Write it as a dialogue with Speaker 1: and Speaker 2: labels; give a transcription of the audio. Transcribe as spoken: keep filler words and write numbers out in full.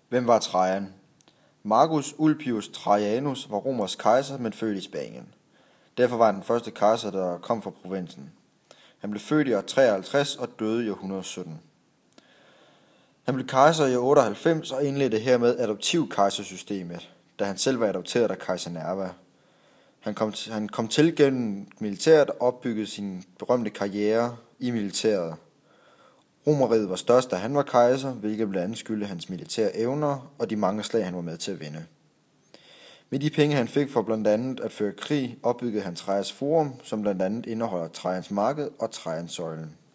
Speaker 1: Hvem var Trajan? Marcus Ulpius Trajanus var Romers kejser, men født i Spanien. Derfor var han den første kejser, der kom fra provinsen. Han blev født i år treoghalvtreds og døde i år et hundrede og sytten. Han blev kejser i år otteoghalvfems og indledte hermed adoptivkejsersystemet, da han selv var adopteret af kejser Nerva. Han kom, han kom til gennem militæret og opbyggede sin berømte karriere i militæret. Romerriget var størst, da han var kejser, hvilket blandt andet skyldte hans militære evner og de mange slag, han var med til at vinde. Med de penge, han fik for blandt andet at føre krig, opbyggede han Trajans Forum, som blandt andet indeholder Trajans Marked og Trajansøjlen.